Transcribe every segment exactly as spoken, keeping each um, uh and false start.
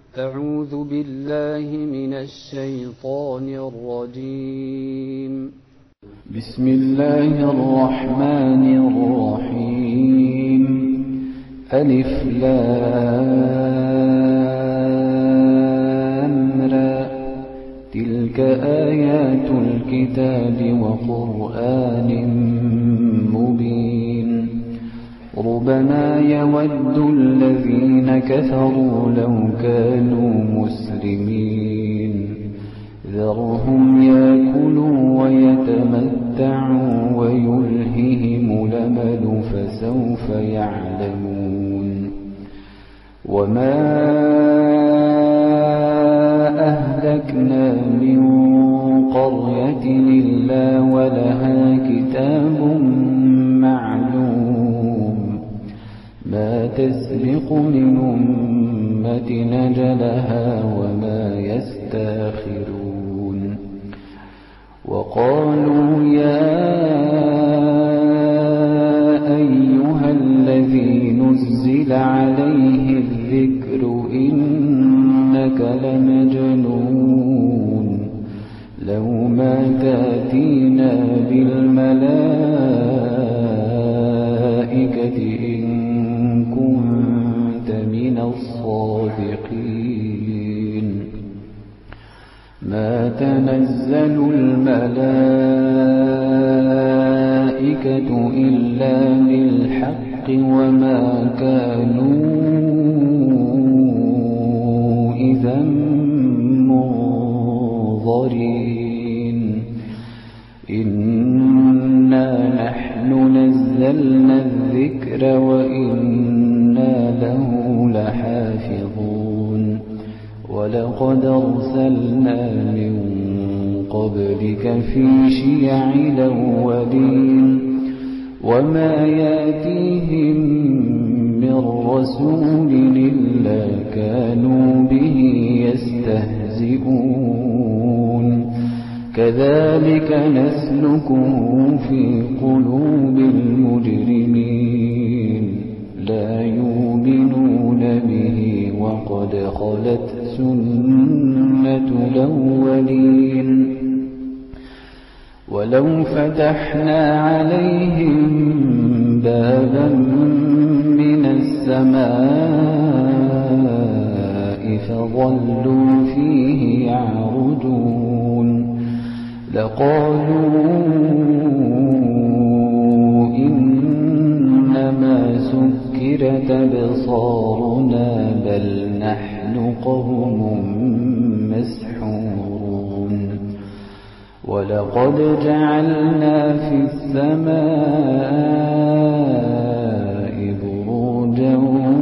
أعوذ بالله من الشيطان الرجيم. بسم الله الرحمن الرحيم. ألف لام را. تلك آيات الكتاب وقرآن مبين. ربما يود الذين كفروا لو كانوا مسلمين. ذرهم يأكلوا ويتمتعوا ويلههم الأمل فسوف يعلمون. وما أهلكنا من قرية إلا ولها كتاب معلوم ما تسبق من أمة أجلها وما يستاخرون. وقالوا يا أيها الذي نزل عليه الذكر إنك لمجنون لو ما تأتينا بالملائكة إن كنت من الصادقين. ما تنزل الملائكة إلا بالحق وما كانوا إذا منظرين. إنا نحن نزلنا الذكر وإنا له لحافظون. ولقد أرسلنا من قبلك في شيع الأولين وما يأتيهم من رسول إلا كانوا به يستهزئون. كذلك نسلكه في قلوب المجرمين لا يؤمنون به وقد خلت سنة الأولين. ولو فتحنا عليهم بابا من السماء فظلوا فيه يعرجون لقالوا إنما سكرت أبصارنا بل نحن قوم مسحورون. ولقد جعلنا في السماء بروجا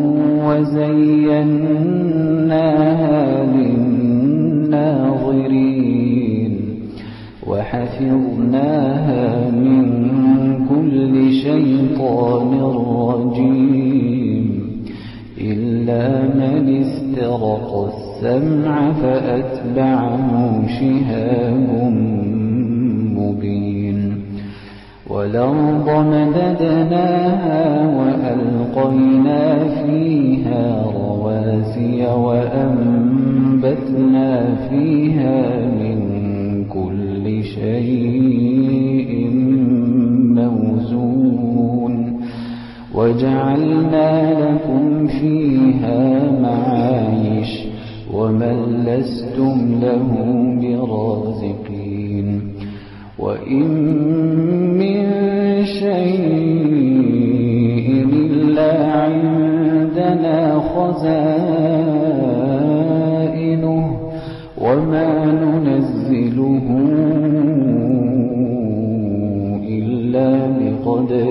وزيناها للناظرين وحفظناها من كل شيطان رجيم إلا من استرق السمع فأتبعه شهاب مبين. والأرض مددناها وألقينا فيها رواسي وأنبتنا فيها من كل شيء موزون. وجعلنا لكم فيها معايش ومن لستم له برازقين. وإن من شيء إلا عندنا خزائنه وما ننزله إلا بقدر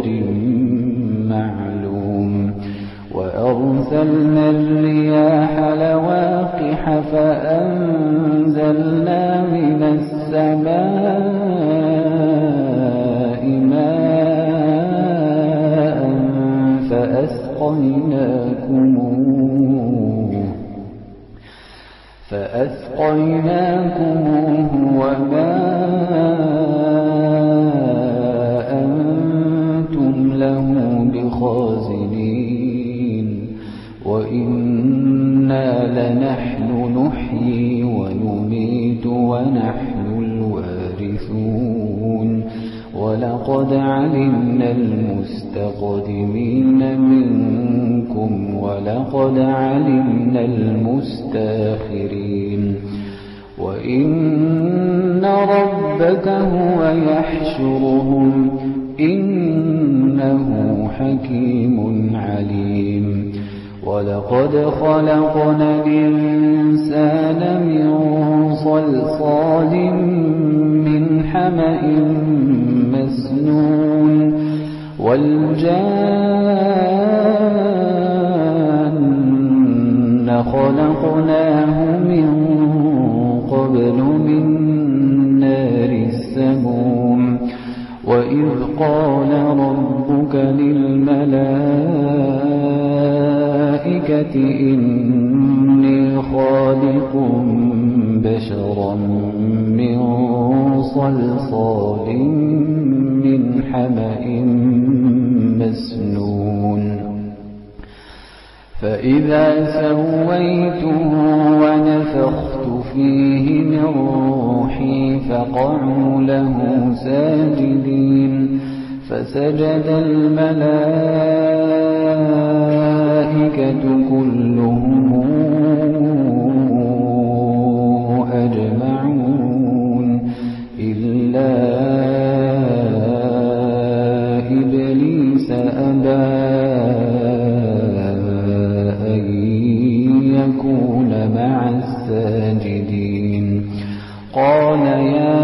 معلوم. وأرسلنا الرياح لواقح فأنزلنا من السماء ماء فأسقيناكموه فأسقيناكموه وما أنتم له بخازنين. وإنا نحن نحيي ونميت ونحن الوارثون ولقد علمنا المستقدمين منكم ولقد علمنا المستاخرين وإن ربك هو يحشرهم إنه حكيم عليم ولقد خلقنا الإنسان من صلصال من حمأ مسنون والجان خلقناه من قبل من نار السموم وإذ قال ربك للملائكة إني خالق بشرا من صلصال من حمأ مسنون فإذا سويته ونفخت فيه من روحي فقعوا له ساجدين فسجد الملائكة كلهم أجمعون إلا إبليس أبى أن يكون مع الساجدين قال يا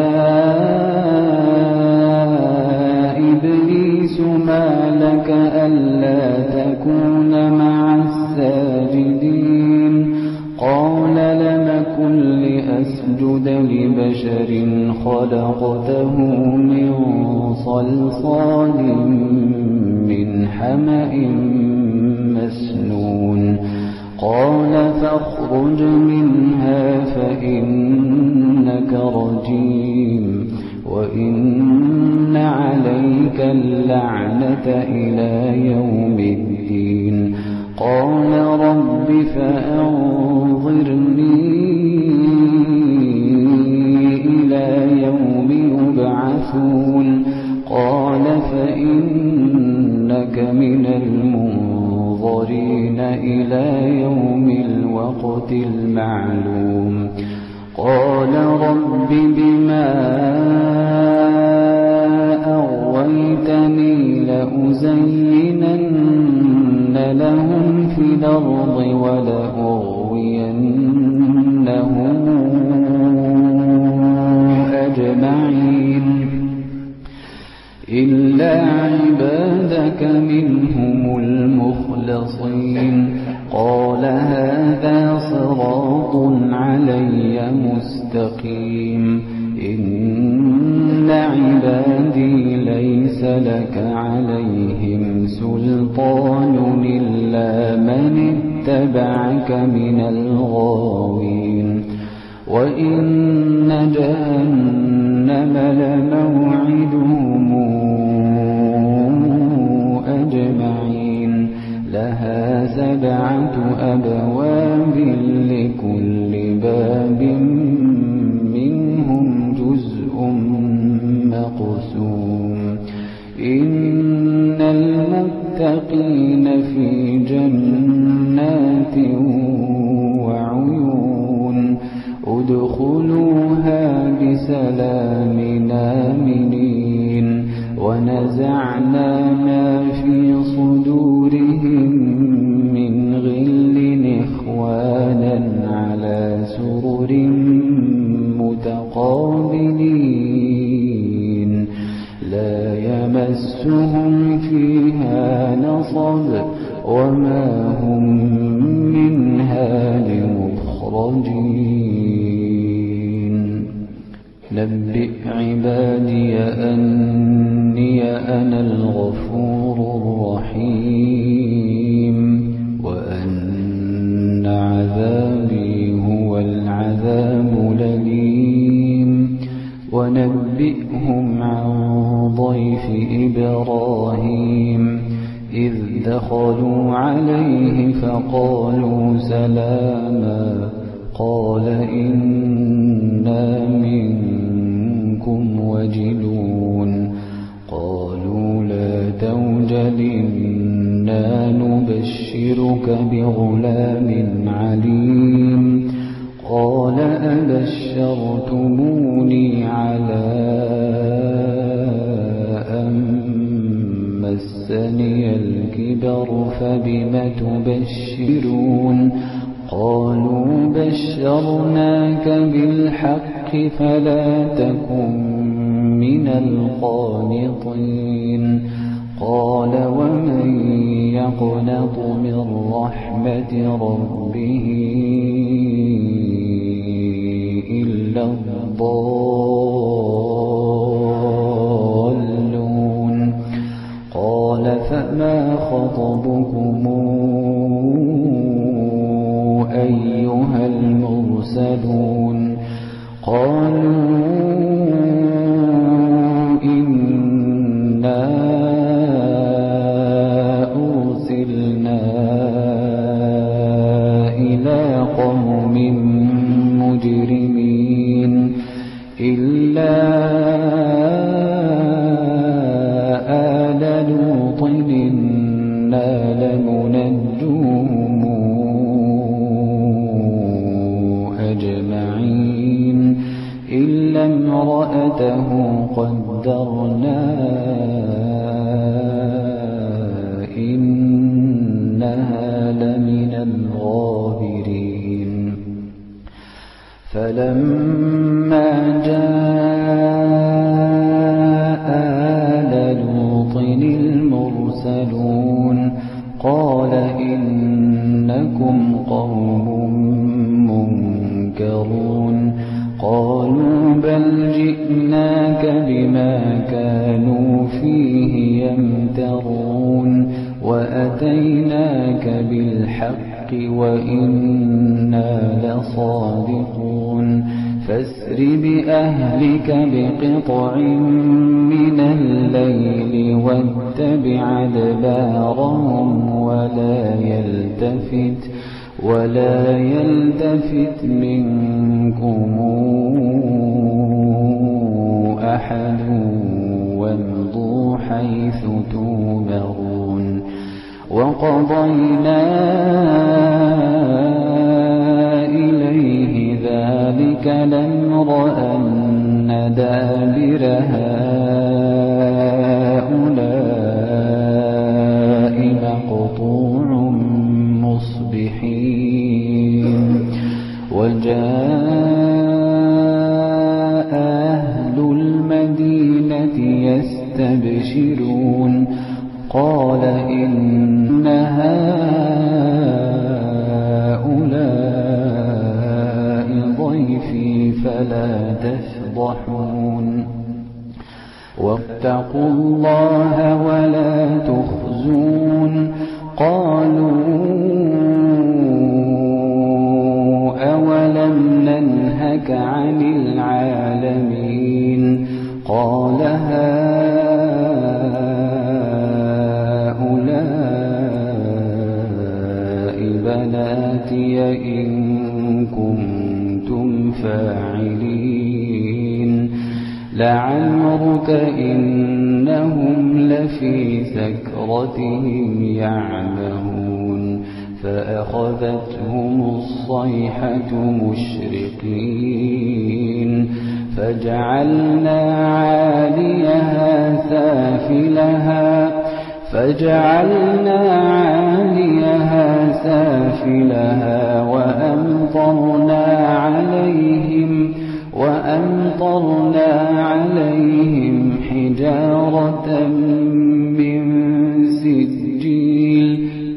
إبليس ما لك ألا تكون مع الساجدين قال لم كن لأسجد لبشر خلقته من صلصال من حمأ مسنون قال فاخرج منها فإنك رجيم وإن عليك اللعنة إلى يوم الدين قال رب فأنظرني إلى يوم يبعثون قال فإنك من المنظرين إلى يوم الوقت المعلوم قال رب بما أغويتني لأزينن لهم في الأرض ولأغوينهم أجمعين إلا عبادك منهم المخلصين قال هذا صراط علي مستقيم إن عبادي ليس لك عليهم سلطان إلا من اتبعك من الغاوين وإن جهنم لموعدهم أجمعين لها سبعة أبواب لكل باب منهم جزء مقسوم إن المتقين في جنات وعيون ادخلوها بسلام آمنين ونزعنا ما في صدورهم من غل إخوانا على سرر متقابلين لا يمسهم فيها نصب وما هم منها بمخرجين نبئ عبادي أني أنا الغفور الرحيم وأن عذابي هو العذاب الأليم ونبئهم عن ضيف إبراهيم إذ دخلوا عليه فقالوا سلاما قال إنا منكم وجلون قالوا لا توجل إنا نبشرك بغلام عليم قال أبشرتموني على أن مسني الكبر فبم تبشرون قالوا بشرناك بالحق فلا تكن من القانطين قال ومن يقنط من رحمة ربه إلا الضالون قال فما خطبكم أيها المرسلون قالوا إنا أرسلنا إلى قوم مجرمين إلا آل لوط إنا لمنجوهم أجمعين إلا امرأته قدرنا إنها لمن الغابرين فلما جاء آل لوط المرسلون قال إنكم قوم منكرون قالوا بل جئناك بما كانوا فيه يمترون وأتيناك بالحق وإنا لصادقون فاسر بأهلك بقطع من الليل واتبع أدبارهم ولا يلتفت ولا يلتفت منكم أحد وامضوا حيث تؤمرون وقضينا إليه ذلك الأمر أن دابر هؤلاء مقطوع مصبحين وجاء أهل المدينة يستبشرون قال إن هؤلاء ضيفي فلا تفضحون واتقوا الله ولا تخزون قالوا أولم ننهك عن العالمين قال هؤلاء بناتي إن كنتم فاعلين لعمرك إنهم لفي سكرتهم يعمهون فأخذتهم الصيحة مشرقين فجعلنا عاليها سافلها فجعلنا عاليها سافلها وأمطرنا عليهم وأمطرنا عليهم حجارة من سجيل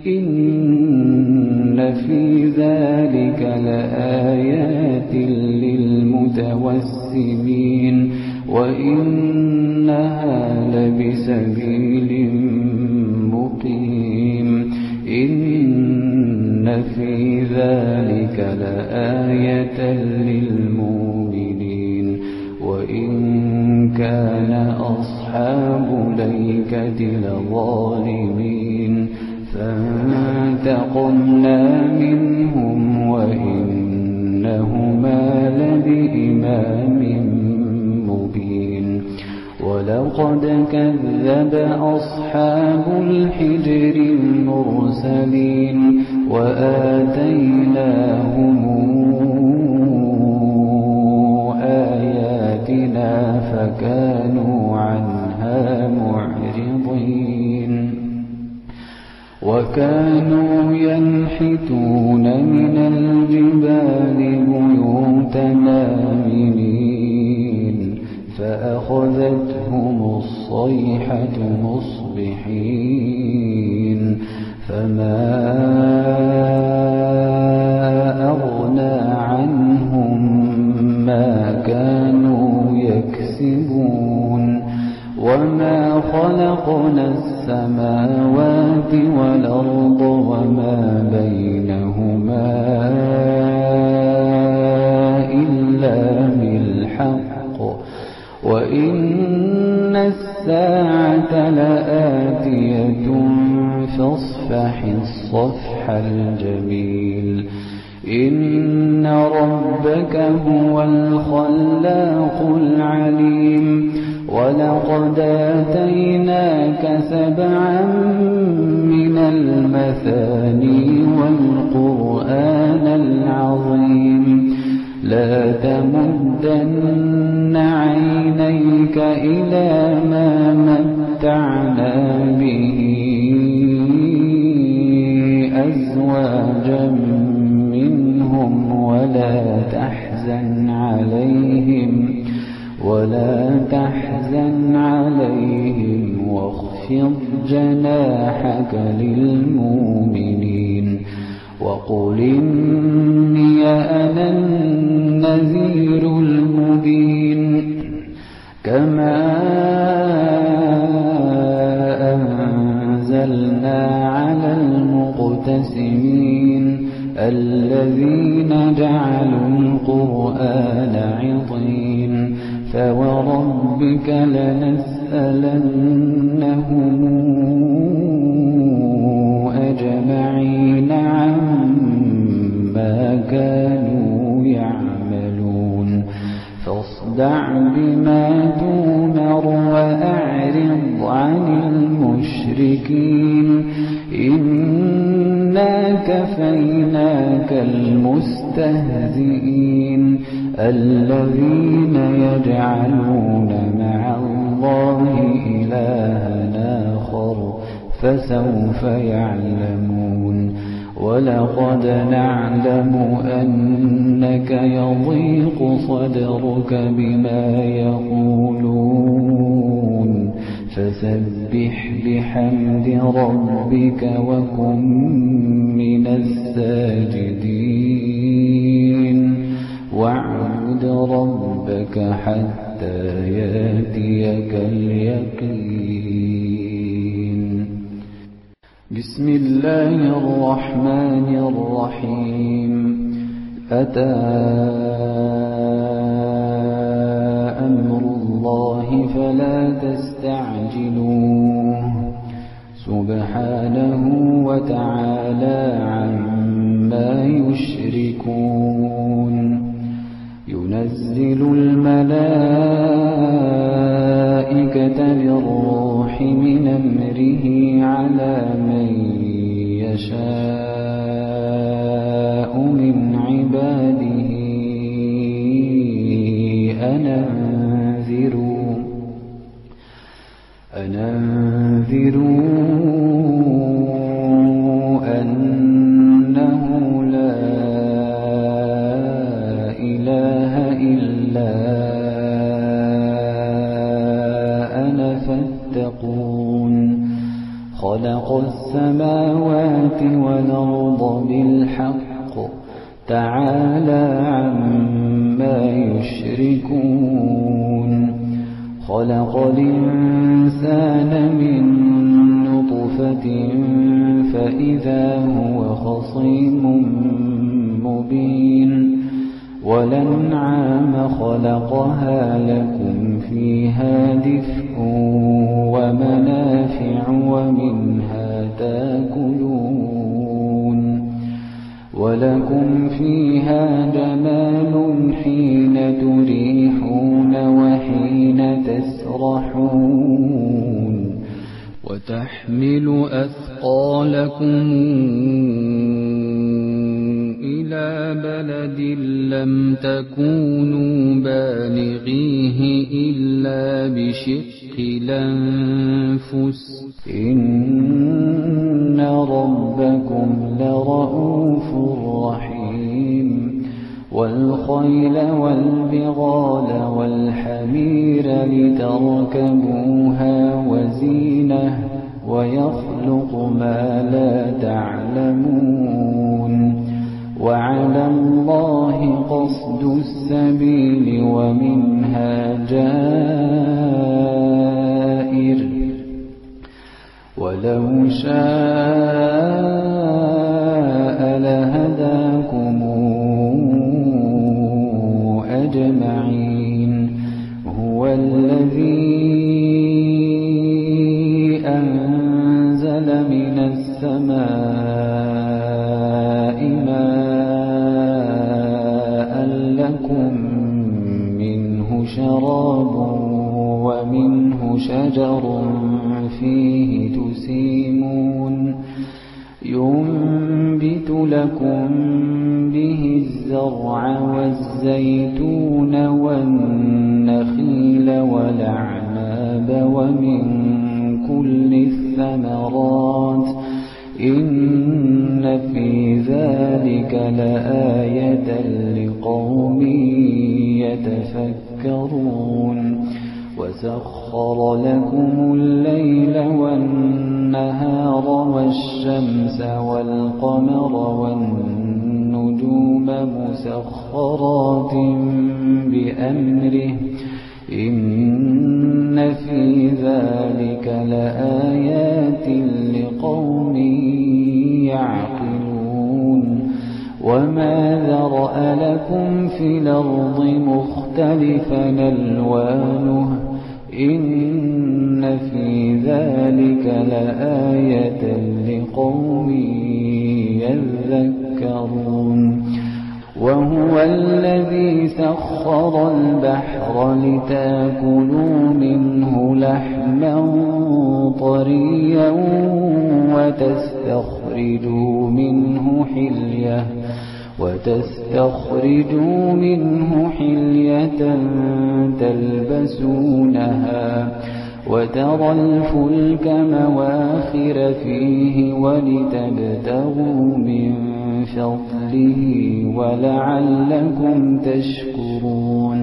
إن في ذلك لآيات للمتوسمين وإنها لبسبيل مقيم إن في ذلك لآية للمؤمنين وإن كان أصحاب الأيكة لظالمين فانتقمنا منهم وإنهما لبإمام مبين ولقد كذب أصحاب الحجر المرسلين وآتيناهم آياتنا فكانوا عنها معرضين وكانوا ينحتون من الجبال بيوتنا آمنين فأخذتهم الصيحة مصبحين فما أغنى عنهم ما كانوا يكسبون وما خلقنا السماوات والأرض وما بينهما إلا بالحق وإن الساعة لآتية فاصفح الصفح الجميل إن ربك هو الخلاق العليم ولقد آتيناك سبعا من المثاني والقرآن العظيم لا تمدن عينيك إلى ما متعنا به أزواجا منهم ولا تحزن عليهم ولا تحزن عليهم واخفض جناحك للمؤمنين وقل إني أنا النذير المبين كما أنزلنا على المقتسمين الذين جعلوا القرآن عضين فوربك لنسألنهم أجمعين عما كانوا يعملون فاصدع بما تؤمر وأعرض عن المشركين إنا كفيناك المستهزئين الذين يجعلون مع الله إلها آخر فسوف يعلمون ولقد نعلم أنك يضيق صدرك بما يقولون فسبح بحمد ربك وكن من الساجدين واعبد ربك حتى يأتيك اليقين بسم الله الرحمن الرحيم أتى أمر الله فلا تستعجلوه سبحانه وتعالى عما يشركون ينزل الملائكة بالروح من أمره على من يشاء من عباده أن أنذروا أن أنذروا أنه لا إله إلا أنا فاتقون خلق السماوات والأرض بالحق تعالى عما يشركون خلق الإنسان من نطفة فإذا هو خصيم مبين وَالْأَنْعَامَ خَلَقَهَا لَكُمْ فِيهَا دِفْءٌ وَمَنَافِعُ وَمِنْهَا تَأْكُلُونَ وَلَكُمْ فِيهَا جَمَالٌ حِينَ تُرِيحُونَ وَحِينَ تَسْرَحُونَ وَتَحْمِلُ أَثْقَالَكُمْ إِلَى بَلَدٍ لَّمْ تَكُونُوا بَالِغِيهِ إِلَّا بِشِقِّ الْأَنفُسِ إِنَّ رَبَّكُمْ لَرَءُوفٌ رَّحِيمٌ وَالْخَيْلَ وَالْبِغَالَ وَالْحَمِيرَ لِتَرْكَبُوهَا وَزِينَةً وَيَخْلُقُ مَا لَا تَعْلَمُونَ وَعَلَى اللَّهِ قَصْدُ السَّبِيلِ وَمِنْهَا جَائِرٌ وَلَوْ شَاءَ لَهَدَاكُمْ أَجْمَعِينَ هُوَ الَّذِي أَنزَلَ مِنَ السَّمَاءِ مَاءً لَّكُم مِّنْهُ شَرَابٌ وَمِنْهُ شَجَرٌ فِيهِ تُسِيمُونَ يُنبِتُ لَكُم بِهِ الزَّرْعَ وَالزَّيْتُونَ وَالنَّخِيلَ وَالْأَعْنَابَ وَمِن كُلِّ الثَّمَرَاتِ إِنَّ فِي ذَلِكَ لَآيَةً لِقَوْمٍ يَتَفَكَّرُونَ وَسَخَّرَ لَكُمُ اللَّيْلَ وَالنَّهَارَ وَالشَّمْسَ وَالْقَمَرَ وَالنُّجُومَ مُسَخَّرَاتٍ بِأَمْرِهِ إِنَّ فِي ذَلِكَ لَآيَاتٍ لِقَوْمٍ يَعْقِلُونَ وَمَا ذَرَأَ لَكُمْ فِي الْأَرْضِ مُخْتَلِفًا أَلْوَانُهُ إِنَّ فِي ذَلِكَ لَآيَةً لِقَوْمٍ يَذَّكَّرُونَ وَهُوَ الَّذِي سَخَّرَ الْبَحْرَ لِتَأْكُلُوا مِنْهُ لَحْمًا طَرِيًّا وَتَسْتَخْرِجُوا مِنْهُ حِلْيَةً وَتَسْتَخْرِجُوا مِنْهُ حِلْيَةً تَلْبَسُونَهَا وَتَرَى الْفُلْكَ مَوَاخِرَ فِيهِ وَلِتَبْتَغُوا مِنْ فَضْلِهِ وَلَعَلَّكُمْ تَشْكُرُونَ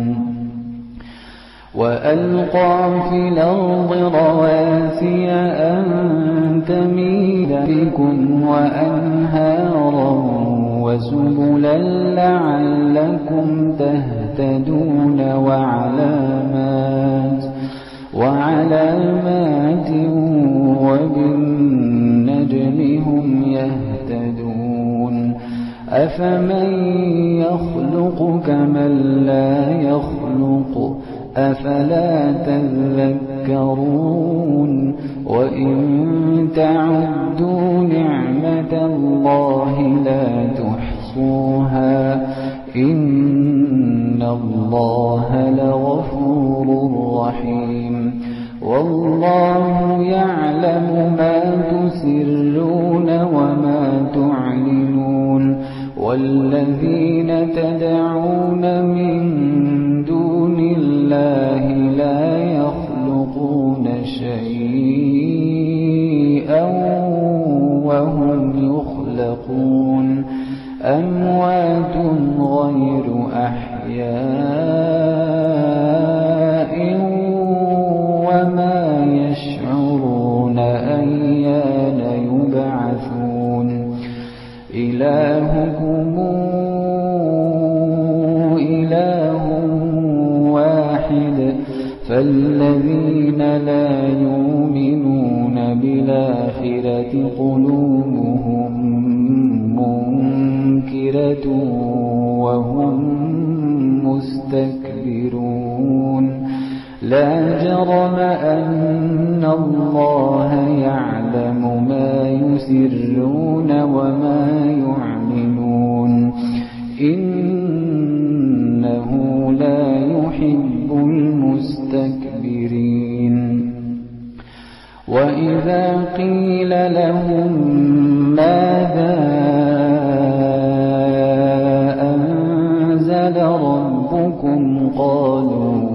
وَأَلْقَى فِي الْأَرْضِ رَوَاسِيَ أَن تَمِيدَ بِكُمْ وَأَنْهَارًا وَسُبُلًا لَعَلَّكُمْ تَهْتَدُونَ وَعَلَامَاتٍ وَعَلَامَاتٍ وَبِالنَّجْمِ هُمْ يَهْتَدُونَ أَفَمَن يَخْلُقُ كَمَن لَّا يَخْلُقُ أَفَلَا تَذَكَّرُونَ وَإِن تَعُدُّوا نِعْمَةَ اللَّهِ لَا تُحْصُوهَا إِنَّ اللَّهَ لَغَفُورٌ رَّحِيمٌ وَاللَّهُ يَعْلَمُ مَا تُسِرُّونَ وَمَا تُعْلِنُونَ وَالَّذِينَ تَدْعُونَ مِن دُونِ اللَّهِ لَا يَخْلُقُونَ شَيْئًا وَهُمْ يُخْلَقُونَ أَمْوَاتٌ غَيْرُ أَحْيَاءٍ وَمَا يَشْعُرُونَ أَيَّانَ يُبْعَثُونَ إِلَٰهُكُمْ إِلَٰهٌ وَاحِدٌ فَالَّذِينَ لَا يُؤْمِنُونَ بِالْآخِرَةِ قُلُوبُهُم مُّنكِرَةٌ وَهُم مستكبرون لا جرم أن الله يعلم ما يسرون وما يعلنون إنه لا يحب المستكبرين وإذا قيل لهم ماذا أنزل ربكم قالوا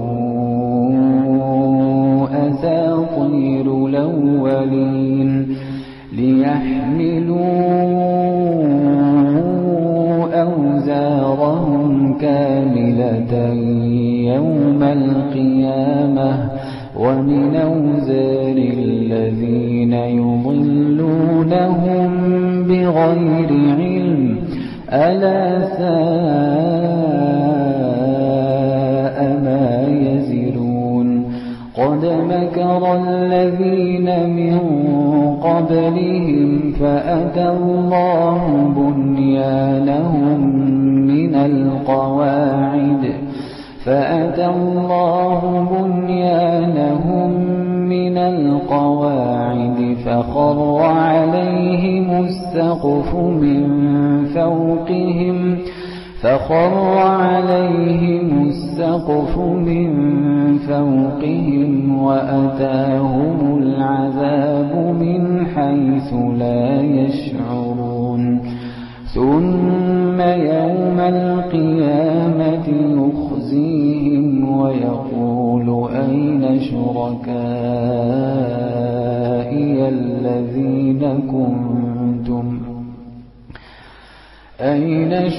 أساطير الأولين ليحملوا أوزارهم كاملة يوم القيامة ومن أوزار الذين يضلونهم بغير علم ألا ساء ما يزرون قد مكر الذين من قبلهم فأتى الله بنيانهم من القواعد فأتى الله بنيانهم من القواعد فخر عليهم السقف من فوقهم فخر عليهم السقف من فوقهم وأتاهم العذاب من حيث لا يشعرون ثم يوم القيامة يخزيهم ويقول أين شركائي الذين كنتم أين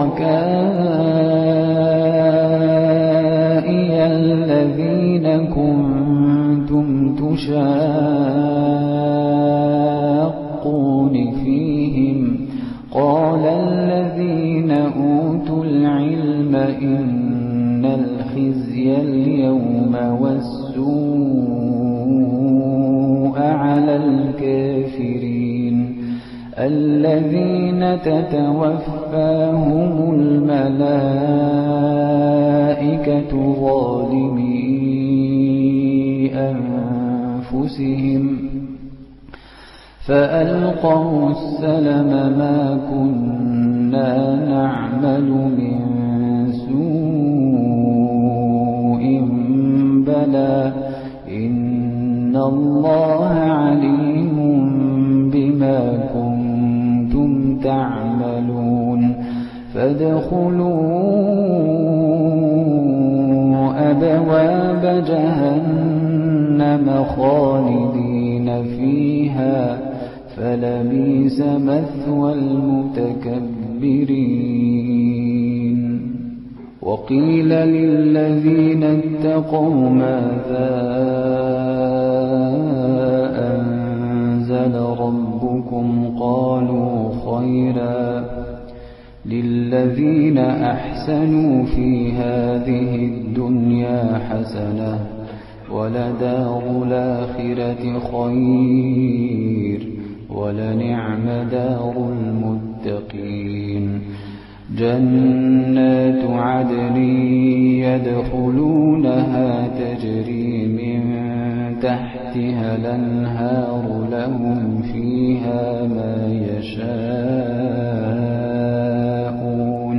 شركائي الذين كنتم تشاقون فيهم قال الذين أوتوا العلم إن الخزي اليوم والسوء على الكافرين الذين تتوفاهم الملائكة ظالمي أنفسهم فألقوا السلم ما كنا نعمل من سوء بلى إن الله عليم بما كنتم تعملون فادخلوا أبواب جهنم خالدين فيها فلبئس مثوى المتكبرين وقيل للذين اتقوا ماذا أنزل ربكم قالوا خيرا للذين أحسنوا في هذه الدنيا حسنة ولدار الآخرة خير ولنعم دار المتقين جنات عدن يدخلونها تجري من تحتها الأنهار لهم فيها ما يشاءون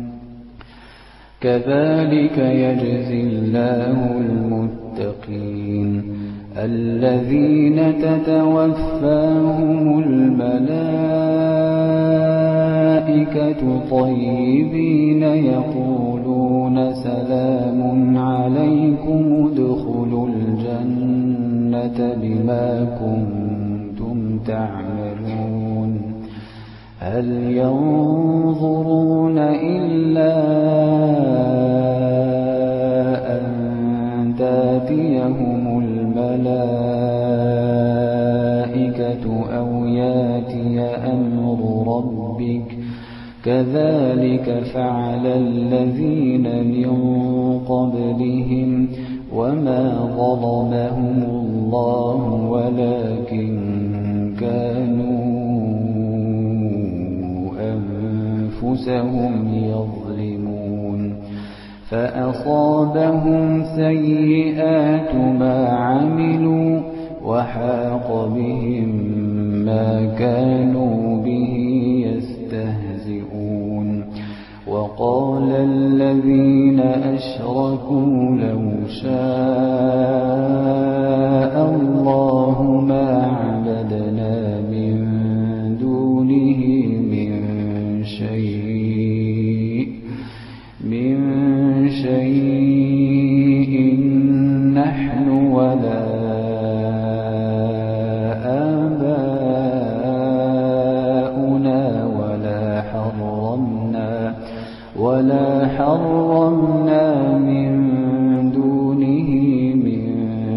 كذلك يجزي الله المتقين الذين تتوفاهم الملائكة طيبين يقولون سلام عليكم ادخلوا الجنة بما كنتم تعملون هل ينظرون إلا أن تأتيهم الملائكة أو ياتي أمر ربك كذلك فعل الذين من قبلهم وما ظلمهم الله ولكن كانوا أنفسهم يظلمون فأصابهم سيئات ما عملوا وحاق بهم ما كانوا به يستهزئون وقال الذين أشركوا لو شاء الله ما عبدنا من دونه من شيء من شيء نحن ولا آباؤنا ولا حرمنا ولا حرمنا من دونه من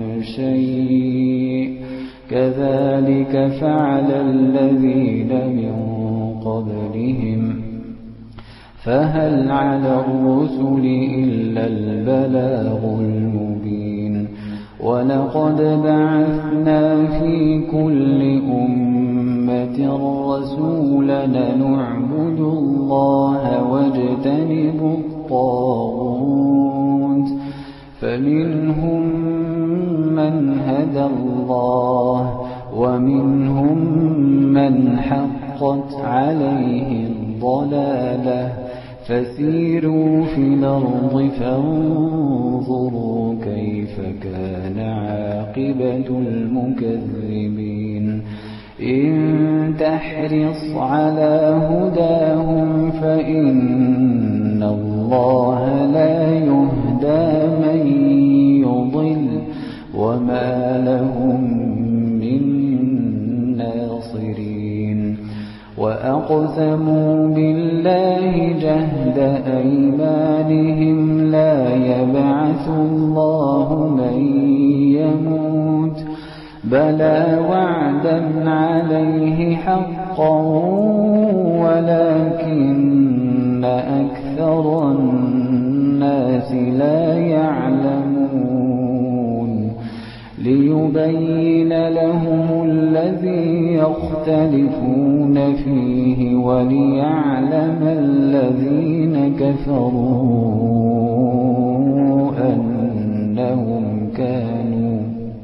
شيء كذلك فعل الذين من قبلهم فهل على الرسل إلا البلاغ المبين ولقد بعثنا في كل أمة رسولا نعبد الله واجتنب الطاغوت فمنهم من هدى الله ومنهم من حقت عليه الضلالة فسيروا في الأرض فانظروا كيف كان عاقبة المكذبين إن تحرص على هداهم فإن الله لا يهدى من يضل وما لهم من ناصرين وأقسموا بالله جهد أيمانهم لا يبعث الله من يموت بلى وعدا عليه حقا ولكن أكثر الناس لا يعلمون ليبين لهم الذي يختلفون فيه وليعلم الذين كفروا أنهم كانوا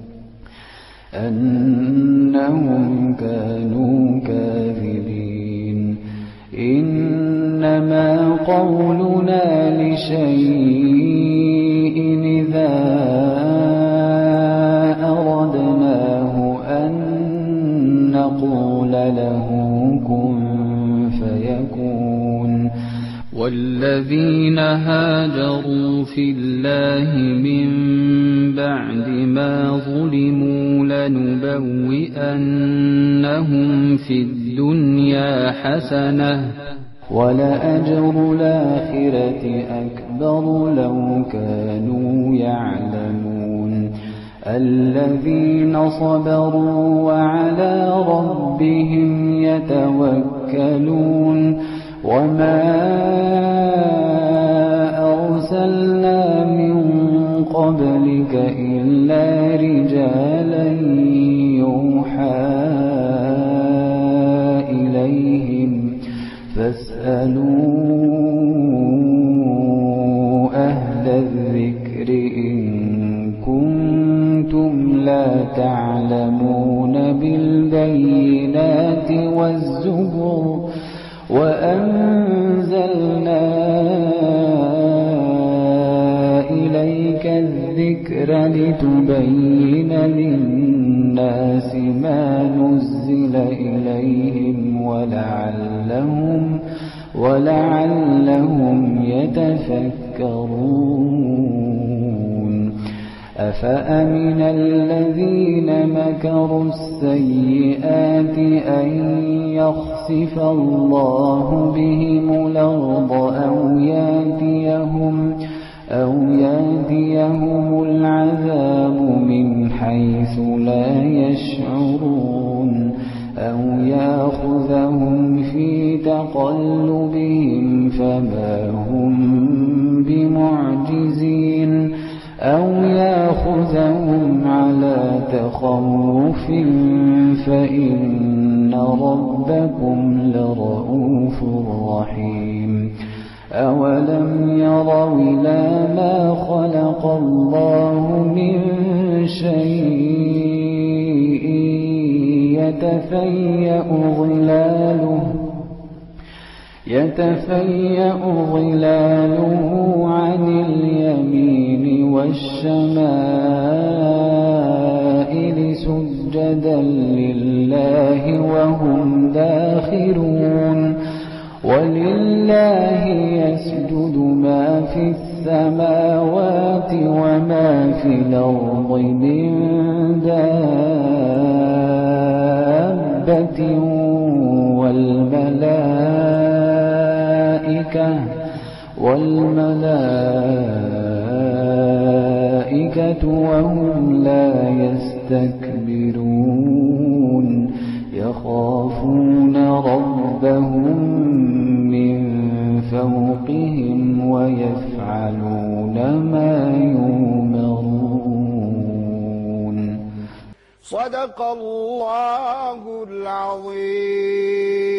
أنهم كانوا كاذبين إنما قولنا لشيء إذا أردناه أن نقول له كن فيكون والذين هاجروا في الله من بعد ما ظلموا لنبوئنهم في الدنيا حسنة ولأجر الآخرة أكبر لو كانوا يعلمون الذين صبروا وعلى ربهم يتوكلون وما أرسلنا من قبلك إلا رجالا يوحى إليهم فاسألوا أهل الذكر إن كنتم لا تعلمون بالبينات والزبر وأنزلنا إليك الذكر لتبين للناس ما نزل إليهم ولعلهم ولعلهم يتفكرون أفأمن الذين مكروا السيئات أن يخسف الله بهم الأرض أو يأتيهم أو يأتيهم العذاب من حيث لا يشعرون أو يأخذهم في تقلبهم فما هم بمعجزين أو يأخذهم على تخوف فإن ربكم لرؤوف رحيم أولم يروا إلى ما خلق الله من شيء يتفيأ ظلاله يتفيأ ظلاله عن اليمين والشمائل سجدا لله وهم داخرون ولله يسجد ما في السماوات وما في الأرض من دابة والملائكة والملائكة وهم لا يستكبرون يخافون ربهم من فوقهم ويفعلون ما يؤمرون. صدق الله العظيم.